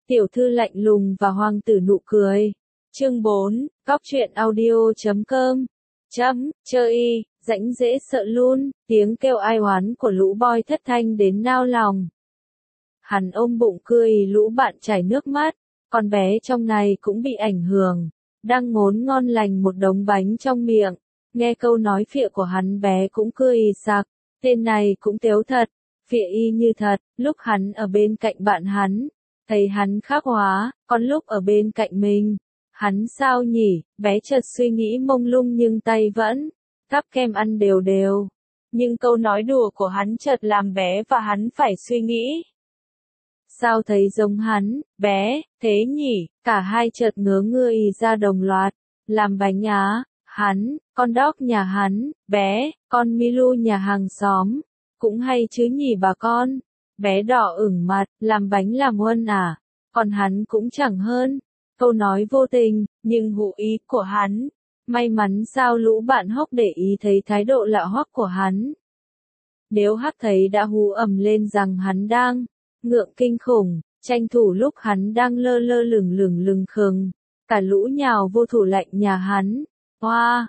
Tiểu thư lạnh lùng và hoàng tử nụ cười. Chương 4, Góc truyện audio.com. Chơi, rãnh dễ sợ luôn, tiếng kêu ai oán của lũ boy thất thanh đến nao lòng. Hắn ôm bụng cười lũ bạn chảy nước mắt, con bé trong này cũng bị ảnh hưởng, đang ngốn ngon lành một đống bánh trong miệng, nghe câu nói phịa của hắn bé cũng cười sặc, tên này cũng tếu thật, phịa y như thật, lúc hắn ở bên cạnh bạn hắn, thấy hắn khác hóa, còn lúc ở bên cạnh mình, hắn sao nhỉ, bé chợt suy nghĩ mông lung nhưng tay vẫn cắp kem ăn đều đều. Nhưng câu nói đùa của hắn chợt làm bé và hắn phải suy nghĩ. Sao thấy giống hắn, bé, thế nhỉ, cả hai chợt ngớ người ra đồng loạt, làm bánh á, hắn, con dog nhà hắn, bé, con Milu nhà hàng xóm, cũng hay chứ nhỉ bà con, bé đỏ ửng mặt, làm bánh làm huân à, còn hắn cũng chẳng hơn, câu nói vô tình, nhưng hụ ý của hắn, may mắn sao lũ bạn hốc để ý thấy thái độ lạ hoắc của hắn. Nếu hắc thấy đã hú ầm lên rằng hắn đang ngượng kinh khủng, tranh thủ lúc hắn đang lơ lơ lửng khừng, cả lũ nhào vô tủ lạnh nhà hắn. Hoa,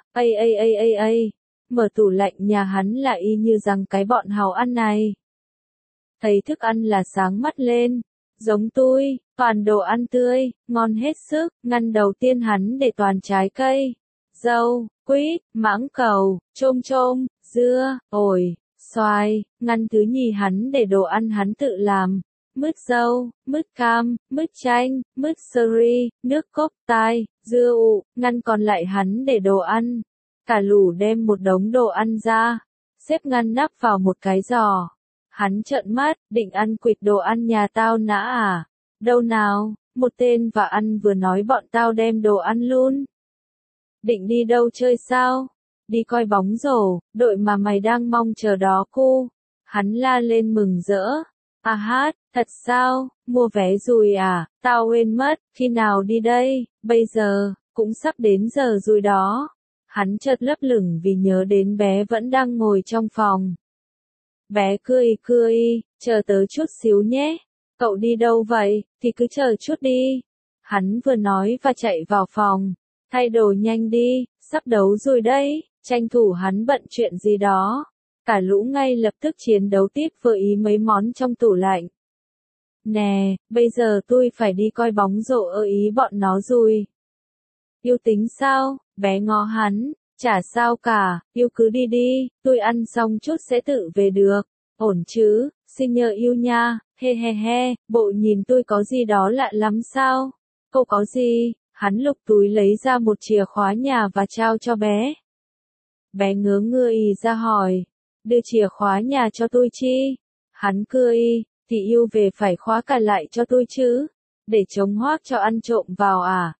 mở tủ lạnh nhà hắn là y như rằng cái bọn hào ăn này. Thấy thức ăn là sáng mắt lên, giống tôi, toàn đồ ăn tươi, ngon hết sức, ngăn đầu tiên hắn để toàn trái cây, dâu, quýt, mãng cầu, chôm, dưa, ổi, xoài, ngăn thứ nhì hắn để đồ ăn hắn tự làm, mứt dâu, mứt cam, mứt chanh, mứt seri, nước cốt tai, dưa ụ, ngăn còn lại hắn để đồ ăn. Cả lũ đem một đống đồ ăn ra, xếp ngăn nắp vào một cái giò. Hắn trợn mắt, định ăn quỵt đồ ăn nhà tao nã à? Đâu nào, một tên và ăn vừa nói bọn tao đem đồ ăn luôn. Định đi đâu chơi sao? Đi coi bóng rổ, đội mà mày đang mong chờ đó cu. Hắn la lên mừng rỡ. À hát, thật sao, mua vé rồi à, tao quên mất, khi nào đi đây, bây giờ, cũng sắp đến giờ rồi đó. Hắn chợt lấp lửng vì nhớ đến bé vẫn đang ngồi trong phòng. Bé cười, chờ tớ chút xíu nhé. Cậu đi đâu vậy, thì cứ chờ chút đi. Hắn vừa nói và chạy vào phòng. Thay đồ nhanh đi, sắp đấu rồi đấy, tranh thủ hắn bận chuyện gì đó. Cả lũ ngay lập tức chiến đấu tiếp với ý mấy món trong tủ lạnh. Nè, bây giờ tôi phải đi coi bóng rổ ở ý bọn nó rồi. Yêu tính sao, bé ngó hắn, chả sao cả, yêu cứ đi đi, tôi ăn xong chút sẽ tự về được, ổn chứ, xin nhờ yêu nha, he, bộ nhìn tôi có gì đó lạ lắm sao, cậu có gì, hắn lục túi lấy ra một chìa khóa nhà và trao cho bé. Bé ngớ người ra hỏi, đưa chìa khóa nhà cho tôi chi, hắn cười, thì yêu về phải khóa cả lại cho tôi chứ, để chống hoác cho ăn trộm vào à.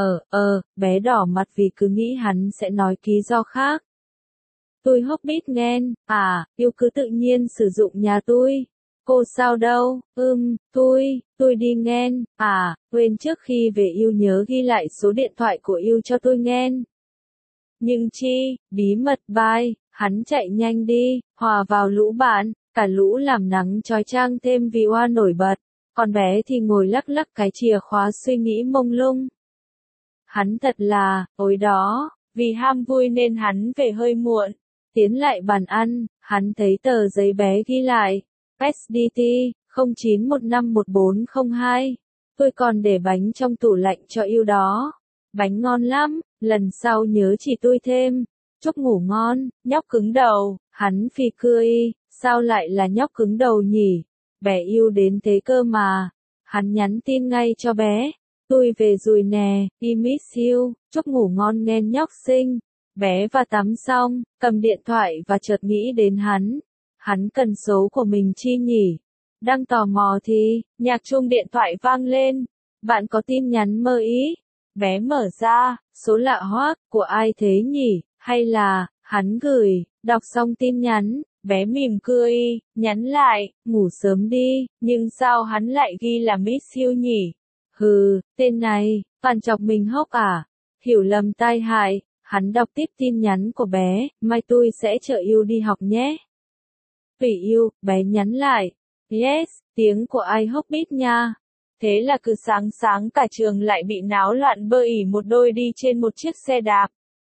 Bé đỏ mặt vì cứ nghĩ hắn sẽ nói lý do khác. Tôi hốc bít nghen, yêu cứ tự nhiên sử dụng nhà tôi. Cô sao đâu, tôi đi nghen, quên trước khi về yêu nhớ ghi lại số điện thoại của yêu cho tôi nghen. Nhưng chi, bí mật bye, hắn chạy nhanh đi, hòa vào lũ bạn, cả lũ làm nắng chói chang thêm vì hoa nổi bật, còn bé thì ngồi lắc lắc cái chìa khóa suy nghĩ mông lung. Hắn thật là, ôi đó, vì ham vui nên hắn về hơi muộn. Tiến lại bàn ăn, hắn thấy tờ giấy bé ghi lại, SDT, 09151402. Tôi còn để bánh trong tủ lạnh cho yêu đó. Bánh ngon lắm, lần sau nhớ chỉ tôi thêm. Chúc ngủ ngon, nhóc cứng đầu, hắn phì cười, sao lại là nhóc cứng đầu nhỉ? Bé yêu đến thế cơ mà. Hắn nhắn tin ngay cho bé. Tôi về rồi nè, I miss you, chúc ngủ ngon nghe nhóc xinh. Bé và tắm xong, cầm điện thoại và chợt nghĩ đến hắn. Hắn cần số của mình chi nhỉ? Đang tò mò thì, nhạc chuông điện thoại vang lên. Bạn có tin nhắn mơ ý? Bé mở ra, số lạ hoắc, của ai thế nhỉ? Hay là, hắn gửi, đọc xong tin nhắn, bé mỉm cười, nhắn lại, ngủ sớm đi, nhưng sao hắn lại ghi là miss you nhỉ? Hừ, tên này, toàn chọc mình hốc à? Hiểu lầm tai hại, hắn đọc tiếp tin nhắn của bé, mai tôi sẽ chở yêu đi học nhé. Vì yêu, bé nhắn lại, yes, tiếng của ai hốc bít nha. Thế là cứ sáng sáng cả trường lại bị náo loạn bơ ỉ một đôi đi trên một chiếc xe đạp.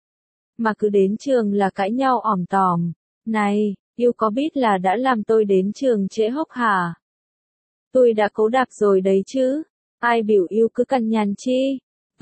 Mà cứ đến trường là cãi nhau ỏm tòm. Này, yêu có biết là đã làm tôi đến trường trễ hốc hả? Tôi đã cố đạp rồi đấy chứ. Ai biểu yêu cứ cằn nhằn chi?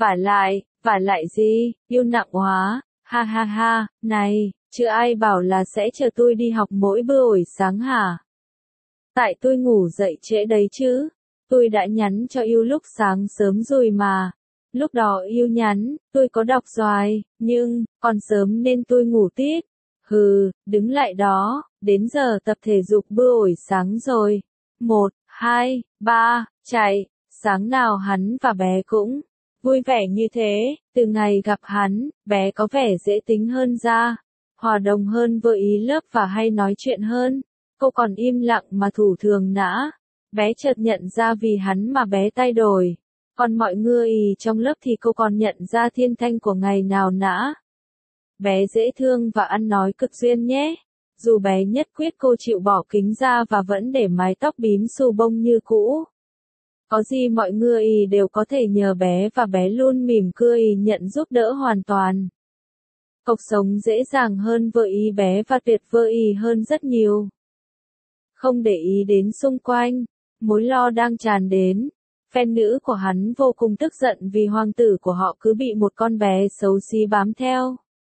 Vả lại gì, yêu nặng quá, ha ha ha, này, chứ ai bảo là sẽ chờ tôi đi học mỗi buổi sáng hả? Tại tôi ngủ dậy trễ đấy chứ. Tôi đã nhắn cho yêu lúc sáng sớm rồi mà. Lúc đó yêu nhắn, tôi có đọc rồi, nhưng, còn sớm nên tôi ngủ tiếp. Hừ, đứng lại đó, đến giờ tập thể dục buổi sáng rồi. 1, 2, 3, chạy. Sáng nào hắn và bé cũng vui vẻ như thế, từ ngày gặp hắn, bé có vẻ dễ tính hơn ra, hòa đồng hơn với ý lớp và hay nói chuyện hơn. Cô còn im lặng mà thủ thường nã. Bé chợt nhận ra vì hắn mà bé thay đổi. Còn mọi người trong lớp thì cô còn nhận ra thiên thanh của ngày nào nã. Bé dễ thương và ăn nói cực duyên nhé. Dù bé nhất quyết cô chịu bỏ kính ra và vẫn để mái tóc bím xù bông như cũ. Có gì mọi người đều có thể nhờ bé và bé luôn mỉm cười nhận giúp đỡ hoàn toàn. Cuộc sống dễ dàng hơn với ý bé và tuyệt vời hơn rất nhiều. Không để ý đến xung quanh, mối lo đang tràn đến. Fan nữ của hắn vô cùng tức giận vì hoàng tử của họ cứ bị một con bé xấu xí bám theo.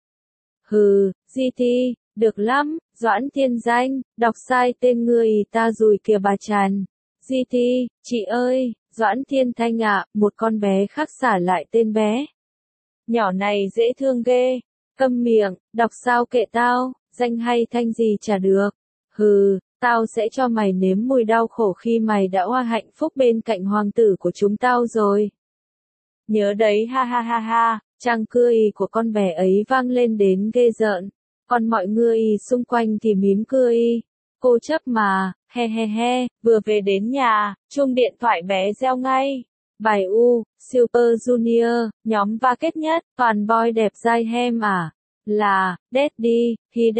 Hừ, GT, được lắm, Doãn Thiên Danh, đọc sai tên người ta rồi kìa bà Tràn. GT, chị ơi, Doãn Thiên Thanh ạ, một con bé khác xả lại tên bé. Nhỏ này dễ thương ghê, câm miệng, đọc sao kệ tao, danh hay thanh gì chả được. Hừ, tao sẽ cho mày nếm mùi đau khổ khi mày đã hoa hạnh phúc bên cạnh hoàng tử của chúng tao rồi. Nhớ đấy ha ha ha ha, chàng cười của con bé ấy vang lên đến ghê rợn, còn mọi người xung quanh thì mím cười. Cô chấp mà, he he he, vừa về đến nhà, chuông điện thoại bé reo ngay. Bài U, Super Junior, nhóm va kết nhất, toàn boy đẹp dai hem à. Là, Daddy,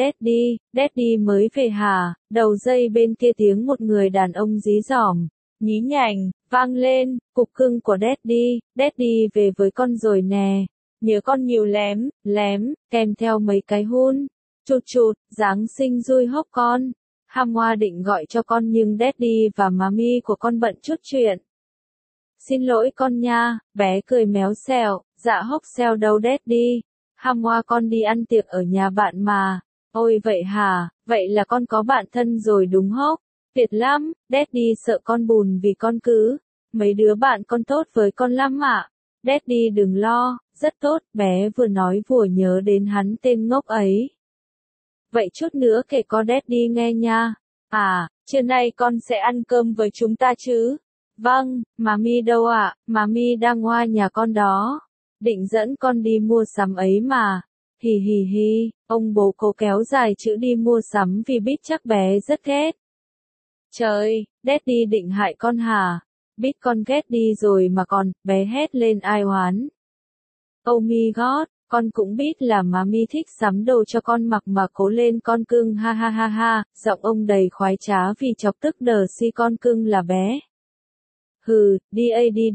Daddy mới về hả? Đầu dây bên kia tiếng một người đàn ông dí dỏm, nhí nhảnh, vang lên, cục cưng của Daddy về với con rồi nè. Nhớ con nhiều lém, kèm theo mấy cái hôn. Chụt, Giáng sinh vui hốc con. Hoa định gọi cho con nhưng Daddy và Mami của con bận chút chuyện. Xin lỗi con nha, bé cười méo xẹo, dạ hốc xeo đâu Daddy. Hoa con đi ăn tiệc ở nhà bạn mà. Ôi vậy hả, vậy là con có bạn thân rồi đúng hốc? Tuyệt lắm, Daddy sợ con buồn vì con cứ. Mấy đứa bạn con tốt với con lắm ạ. Daddy đừng lo, rất tốt, bé vừa nói vừa nhớ đến hắn tên ngốc ấy. Vậy chút nữa kể con Daddy nghe nha. À, trưa nay con sẽ ăn cơm với chúng ta chứ? Vâng, Mami đâu ạ? Mami đang qua nhà con đó. Định dẫn con đi mua sắm ấy mà. Hì hì hì, ông bố cố kéo dài chữ đi mua sắm vì biết chắc bé rất ghét. Trời, Daddy định hại con hả? Biết con ghét đi rồi mà còn, bé hét lên ai oán. Oh my god, con cũng biết là Mami thích sắm đồ cho con mặc mà cố lên con cưng ha ha ha ha, giọng ông đầy khoái trá vì chọc tức đờ si con cưng là bé. Hừ, đi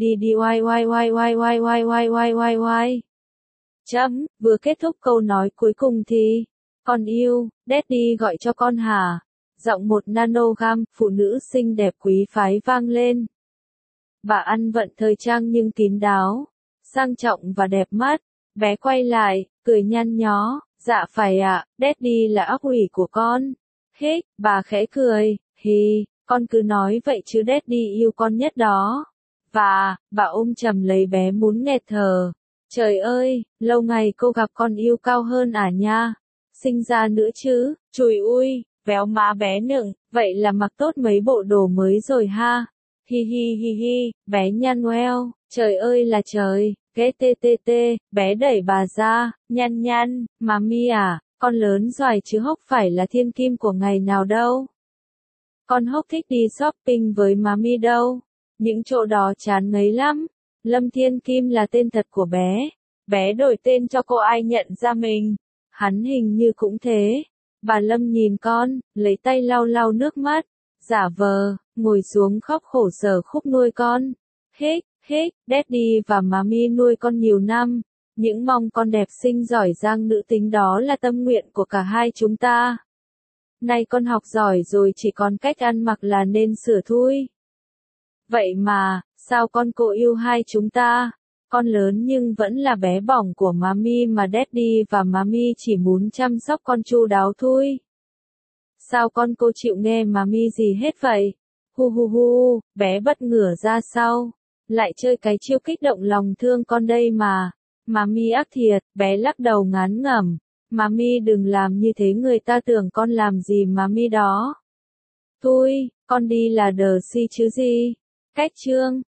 y. Vừa kết thúc câu nói cuối cùng thì, con yêu, Daddy gọi cho con hả? Giọng một nanogam, phụ nữ xinh đẹp quý phái vang lên. Bà ăn vận thời trang nhưng kín đáo, sang trọng và đẹp mắt. Bé quay lại, cười nhăn nhó, dạ phải ạ, Daddy là óc ủy của con. Hích, bà khẽ cười, hi, con cứ nói vậy chứ Daddy yêu con nhất đó. Và, bà ôm chầm lấy bé muốn nghẹt thở. Trời ơi, lâu ngày cô gặp con yêu cao hơn à nha. Sinh ra nữa chứ, chùi ui, véo má bé nựng, vậy là mặc tốt mấy bộ đồ mới rồi ha. Hi hi hi hi, bé nhăn ngoeo, trời ơi là trời. Ghê tê, bé đẩy bà ra, nhăn, Mami à, con lớn rồi chứ hốc phải là thiên kim của ngày nào đâu. Con hốc thích đi shopping với Mami đâu, những chỗ đó chán ngấy lắm. Lâm Thiên Kim là tên thật của bé đổi tên cho cô ai nhận ra mình, hắn hình như cũng thế. Bà Lâm nhìn con, lấy tay lau nước mắt, giả vờ, ngồi xuống khóc khổ sở khúc nuôi con. Hích, Daddy và Mommy nuôi con nhiều năm. Những mong con đẹp xinh giỏi giang nữ tính đó là tâm nguyện của cả hai chúng ta. Nay con học giỏi rồi chỉ còn cách ăn mặc là nên sửa thôi. Vậy mà, sao con cô yêu hai chúng ta? Con lớn nhưng vẫn là bé bỏng của Mommy mà Daddy và Mommy chỉ muốn chăm sóc con chu đáo thôi. Sao con cô chịu nghe Mommy gì hết vậy? Hu hu hu, bé bật ngửa ra sau. Lại chơi cái chiêu kích động lòng thương con đây mà. Mommy ác thiệt, bé lắc đầu ngán ngẩm. Mommy đừng làm như thế, người ta tưởng con làm gì Mommy đó. Thôi, con đi là đờ si chứ gì. Cách chương